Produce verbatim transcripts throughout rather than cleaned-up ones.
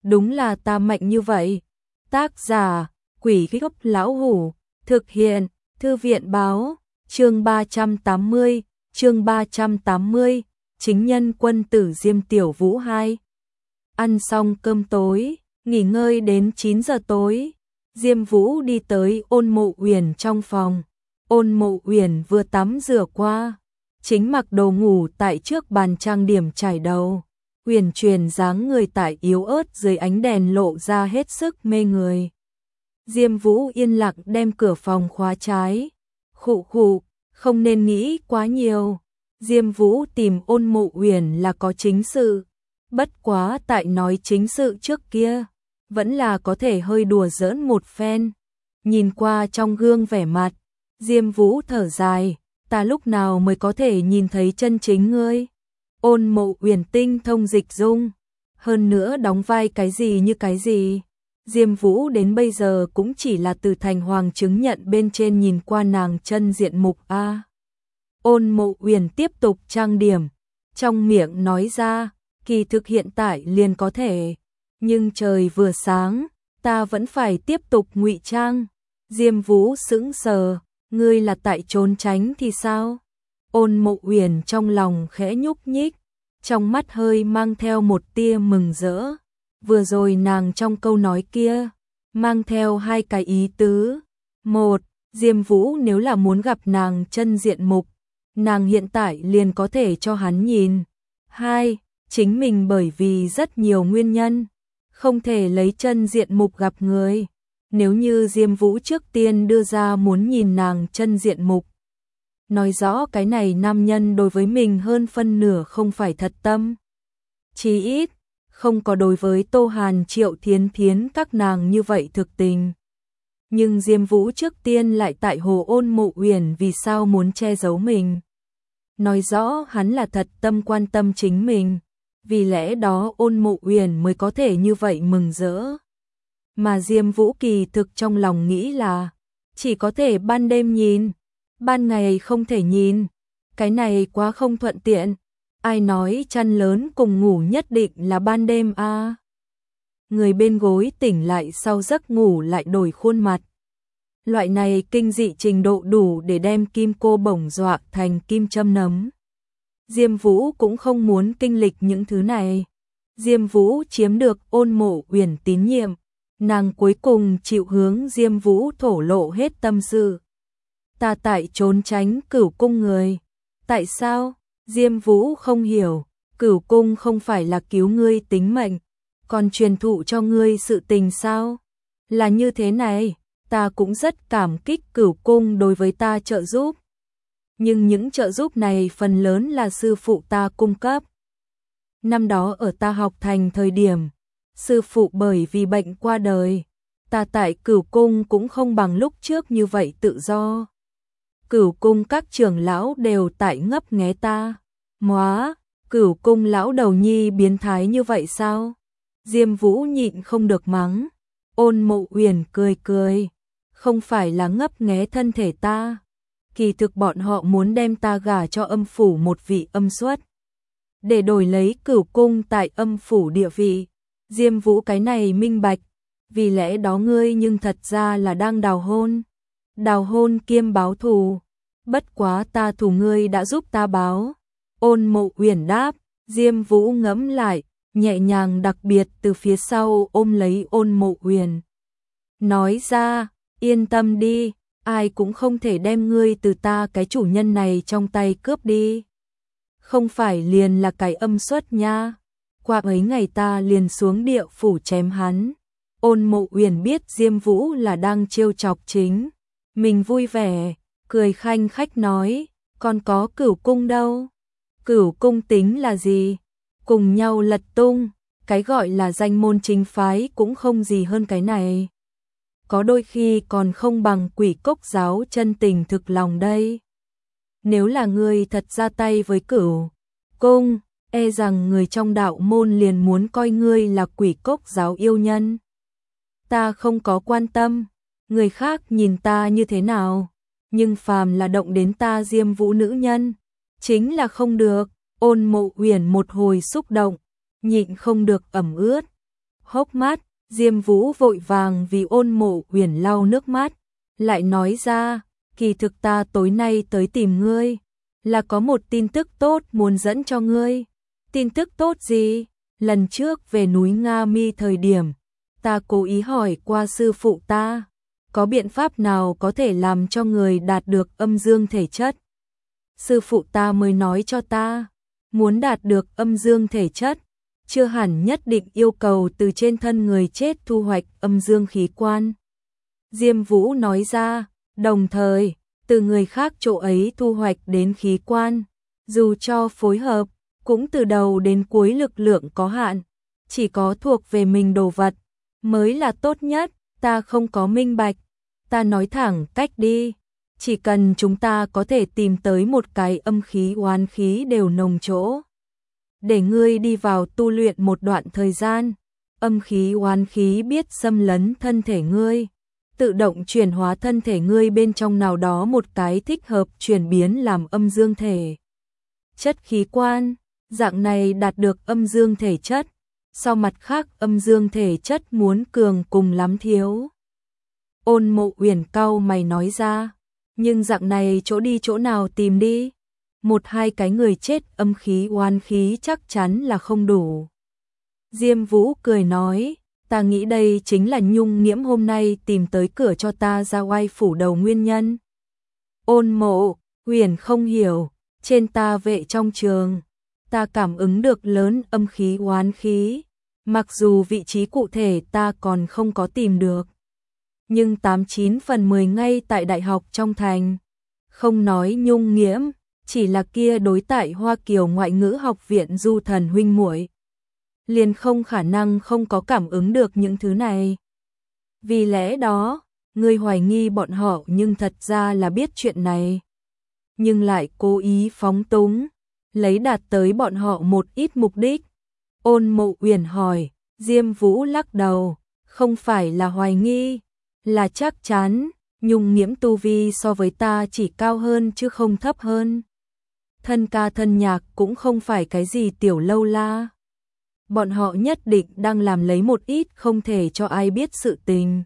đúng là ta mạnh như vậy. Tác giả, Quỷ Gốc Lão Hủ, thực hiện, Thư viện báo, chương ba trăm tám mươi, chương ba trăm tám mươi, chính nhân quân tử Diêm Tiểu Vũ hai. Ăn xong cơm tối, nghỉ ngơi đến chín giờ tối, Diêm Vũ đi tới Ôn Mộ Uyển trong phòng. Ôn Mộ Uyển vừa tắm rửa qua, chính mặc đồ ngủ tại trước bàn trang điểm trải đầu. Uyển chuyển dáng người tại yếu ớt dưới ánh đèn lộ ra hết sức mê người. Diêm Vũ yên lặng đem cửa phòng khóa trái. Khụ khụ, không nên nghĩ quá nhiều. Diêm Vũ tìm Ôn Mộ Uyển là có chính sự. Bất quá tại nói chính sự trước kia, vẫn là có thể hơi đùa giỡn một phen. Nhìn qua trong gương vẻ mặt, Diêm Vũ thở dài, ta lúc nào mới có thể nhìn thấy chân chính ngươi? Ôn Mộ Uyển tinh thông dịch dung, hơn nữa đóng vai cái gì như cái gì. Diêm Vũ đến bây giờ cũng chỉ là từ thành hoàng chứng nhận bên trên nhìn qua nàng chân diện mục a. Ôn Mộ Uyển tiếp tục trang điểm, trong miệng nói ra, kỳ thực hiện tại liền có thể, nhưng trời vừa sáng, ta vẫn phải tiếp tục ngụy trang. Diêm Vũ sững sờ, ngươi là tại trốn tránh thì sao? Ôn Mộ Uyển trong lòng khẽ nhúc nhích, trong mắt hơi mang theo một tia mừng rỡ. Vừa rồi nàng trong câu nói kia, mang theo hai cái ý tứ. Một, Diêm Vũ nếu là muốn gặp nàng chân diện mục, nàng hiện tại liền có thể cho hắn nhìn. Hai, chính mình bởi vì rất nhiều nguyên nhân, không thể lấy chân diện mục gặp người. Nếu như Diêm Vũ trước tiên đưa ra muốn nhìn nàng chân diện mục, nói rõ cái này nam nhân đối với mình hơn phân nửa không phải thật tâm. Chí ít, không có đối với Tô Hàn, Triệu Thiến Thiến các nàng như vậy thực tình. Nhưng Diêm Vũ trước tiên lại tại hồ Ôn Mộ Uyển vì sao muốn che giấu mình. Nói rõ hắn là thật tâm quan tâm chính mình, vì lẽ đó Ôn Mộ Uyển mới có thể như vậy mừng rỡ. Mà Diêm Vũ kỳ thực trong lòng nghĩ là, chỉ có thể ban đêm nhìn, ban ngày không thể nhìn, cái này quá không thuận tiện. Ai nói chăn lớn cùng ngủ nhất định là ban đêm a? À? Người bên gối tỉnh lại sau giấc ngủ lại đổi khuôn mặt. Loại này kinh dị trình độ đủ để đem kim cô bổng dọa thành kim châm nấm. Diêm Vũ cũng không muốn kinh lịch những thứ này. Diêm Vũ chiếm được Ôn Mộ Uyển tín nhiệm, nàng cuối cùng chịu hướng Diêm Vũ thổ lộ hết tâm sự. Ta tại trốn tránh Cửu Cung người. Tại sao? Diêm Vũ không hiểu, Cửu Cung không phải là cứu ngươi tính mệnh, còn truyền thụ cho ngươi sự tình sao? Là như thế này, ta cũng rất cảm kích Cửu Cung đối với ta trợ giúp. Nhưng những trợ giúp này phần lớn là sư phụ ta cung cấp. Năm đó ở ta học thành thời điểm, sư phụ bởi vì bệnh qua đời, ta tại Cửu Cung cũng không bằng lúc trước như vậy tự do. Cửu Cung các trưởng lão đều tại ngấp nghé ta. Móa, Cửu Cung lão đầu nhi biến thái như vậy sao? Diêm Vũ nhịn không được mắng. Ôn Mộ Uyển cười cười, không phải là ngấp nghé thân thể ta, kỳ thực bọn họ muốn đem ta gả cho âm phủ một vị âm xuất, để đổi lấy Cửu Cung tại âm phủ địa vị. Diêm Vũ cái này minh bạch, vì lẽ đó ngươi nhưng thật ra là đang đào hôn. Đào hôn kiêm báo thù, bất quá ta thù ngươi đã giúp ta báo. Ôn Mộ Uyển đáp. Diêm Vũ ngẫm lại, nhẹ nhàng đặc biệt từ phía sau ôm lấy Ôn Mộ Uyển. Nói ra, yên tâm đi, ai cũng không thể đem ngươi từ ta cái chủ nhân này trong tay cướp đi. Không phải liền là cái âm xuất nha, qua ấy ngày ta liền xuống địa phủ chém hắn. Ôn Mộ Uyển biết Diêm Vũ là đang trêu chọc chính mình, vui vẻ, cười khanh khách nói, còn có Cửu Cung đâu? Cửu Cung tính là gì? Cùng nhau lật tung, cái gọi là danh môn chính phái cũng không gì hơn cái này. Có đôi khi còn không bằng Quỷ Cốc giáo chân tình thực lòng đây. Nếu là người thật ra tay với Cửu Cung, e rằng người trong đạo môn liền muốn coi ngươi là Quỷ Cốc giáo yêu nhân. Ta không có quan tâm, người khác nhìn ta như thế nào, nhưng phàm là động đến ta Diêm Vũ nữ nhân, chính là không được. Ôn Mộ Uyển một hồi xúc động, nhịn không được ẩm ướt. hốc mắt. Diêm Vũ vội vàng vì Ôn Mộ Uyển lau nước mắt, lại nói ra, kỳ thực ta tối nay tới tìm ngươi, là có một tin tức tốt muốn dẫn cho ngươi. Tin tức tốt gì? Lần trước về núi Nga Mi thời điểm, ta cố ý hỏi qua sư phụ ta, có biện pháp nào có thể làm cho người đạt được âm dương thể chất? Sư phụ ta mới nói cho ta, muốn đạt được âm dương thể chất, chưa hẳn nhất định yêu cầu từ trên thân người chết thu hoạch âm dương khí quan. Diêm Vũ nói ra, đồng thời, từ người khác chỗ ấy thu hoạch đến khí quan, dù cho phối hợp, cũng từ đầu đến cuối lực lượng có hạn, chỉ có thuộc về mình đồ vật, mới là tốt nhất, ta không có minh bạch, ta nói thẳng cách đi. Chỉ cần chúng ta có thể tìm tới một cái âm khí oán khí đều nồng chỗ, để ngươi đi vào tu luyện một đoạn thời gian, âm khí oán khí biết xâm lấn thân thể ngươi, tự động chuyển hóa thân thể ngươi bên trong nào đó một cái thích hợp chuyển biến làm âm dương thể chất khí quan, dạng này đạt được âm dương thể chất, sau mặt khác âm dương thể chất muốn cường cùng lắm thiếu. Ôn Mộ Uyển cau mày nói ra, nhưng dạng này chỗ đi chỗ nào tìm đi? Một hai cái người chết âm khí oán khí chắc chắn là không đủ. Diêm Vũ cười nói, ta nghĩ đây chính là Nhung Nghiễm hôm nay tìm tới cửa cho ta ra oai phủ đầu nguyên nhân. Ôn Mộ Uyển không hiểu, trên ta vệ trong trường, ta cảm ứng được lớn âm khí oán khí, mặc dù vị trí cụ thể ta còn không có tìm được, nhưng tám chín phần mười ngay tại đại học trong thành. Không nói Nhung Nghiễm, chỉ là kia đối tại Hoa Kiều Ngoại ngữ học viện Du Thần huynh muội, liền không khả năng không có cảm ứng được những thứ này. Vì lẽ đó, ngươi hoài nghi bọn họ nhưng thật ra là biết chuyện này, nhưng lại cố ý phóng túng, lấy đạt tới bọn họ một ít mục đích. Ôn Mộ Uyển hỏi, Diêm Vũ lắc đầu, không phải là hoài nghi, là chắc chắn. Nhung Nghiễm tu vi so với ta chỉ cao hơn chứ không thấp hơn. Thân ca thân nhạc cũng không phải cái gì tiểu lâu la. Bọn họ nhất định đang làm lấy một ít không thể cho ai biết sự tình.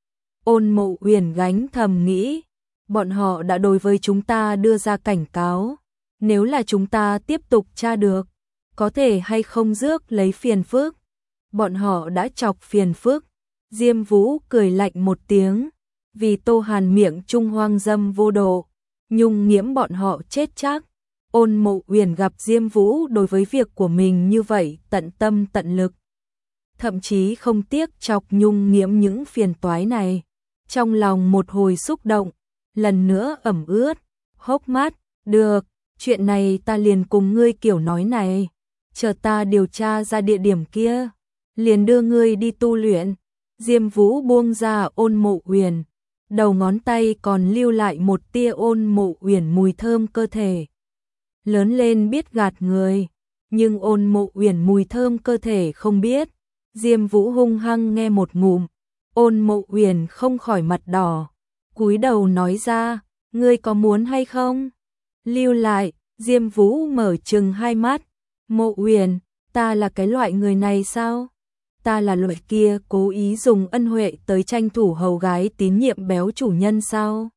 Ôn Mộ Uyển gánh thầm nghĩ, bọn họ đã đối với chúng ta đưa ra cảnh cáo, nếu là chúng ta tiếp tục tra được, có thể hay không rước lấy phiền phức. Bọn họ đã chọc phiền phức. Diêm Vũ cười lạnh một tiếng, vì Tô Hàn miệng trung hoang dâm vô độ, Nhung Nghiễm bọn họ chết chắc. Ôn Mộ Uyển gặp Diêm Vũ đối với việc của mình như vậy tận tâm tận lực, thậm chí không tiếc chọc Nhung Nghiễm những phiền toái này, trong lòng một hồi xúc động, lần nữa ẩm ướt hốc mắt. Được, chuyện này ta liền cùng ngươi kiểu nói này, chờ ta điều tra ra địa điểm kia, liền đưa ngươi đi tu luyện. Diêm Vũ buông ra Ôn Mộ Uyển, đầu ngón tay còn lưu lại một tia Ôn Mộ Uyển mùi thơm cơ thể. Lớn lên biết gạt người, nhưng Ôn Mộ Uyển mùi thơm cơ thể không biết. Diêm Vũ hung hăng nghe một ngụm, Ôn Mộ Uyển không khỏi mặt đỏ, cúi đầu nói ra, ngươi có muốn hay không? Lưu lại. Diêm Vũ mở trừng hai mắt, Mộ Uyển, ta là cái loại người này sao? Ta là loại kia cố ý dùng ân huệ tới tranh thủ hầu gái tín nhiệm béo chủ nhân sao?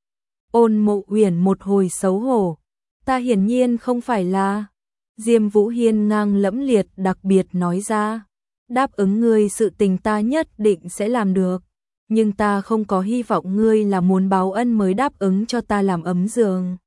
Ôn Mộ Uyển một hồi xấu hổ, ta hiển nhiên không phải là. Diêm Vũ hiên ngang lẫm liệt đặc biệt nói ra, đáp ứng ngươi sự tình ta nhất định sẽ làm được, nhưng ta không có hy vọng ngươi là muốn báo ân mới đáp ứng cho ta làm ấm giường.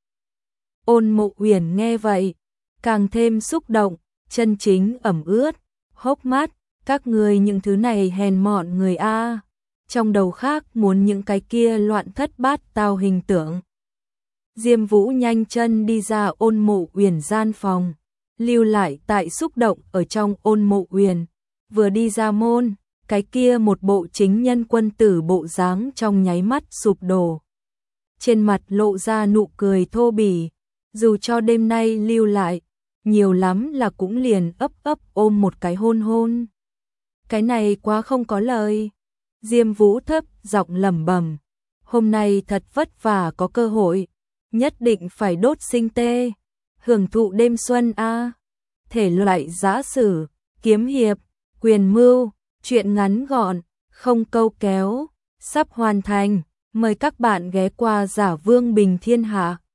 Ôn Mộ Uyển nghe vậy, càng thêm xúc động, chân chính ẩm ướt hốc mắt. Các ngươi những thứ này hèn mọn người a, trong đầu khác muốn những cái kia loạn thất bát tao hình tượng. Diêm Vũ nhanh chân đi ra Ôn Mộ Uyển gian phòng, lưu lại tại xúc động ở trong Ôn Mộ Uyển. Vừa đi ra môn, cái kia một bộ chính nhân quân tử bộ dáng trong nháy mắt sụp đổ. Trên mặt lộ ra nụ cười thô bỉ, dù cho đêm nay lưu lại, nhiều lắm là cũng liền ấp ấp ôm một cái hôn hôn. Cái này quá không có lời. Diêm Vũ thấp giọng lẩm bẩm, hôm nay thật vất vả có cơ hội, nhất định phải đốt sinh tê, hưởng thụ đêm xuân a. Thể loại giã sử, kiếm hiệp, quyền mưu, Chuyện ngắn gọn, không câu kéo, sắp hoàn thành. Mời các bạn ghé qua Giả Vương Bình Thiên Hạ.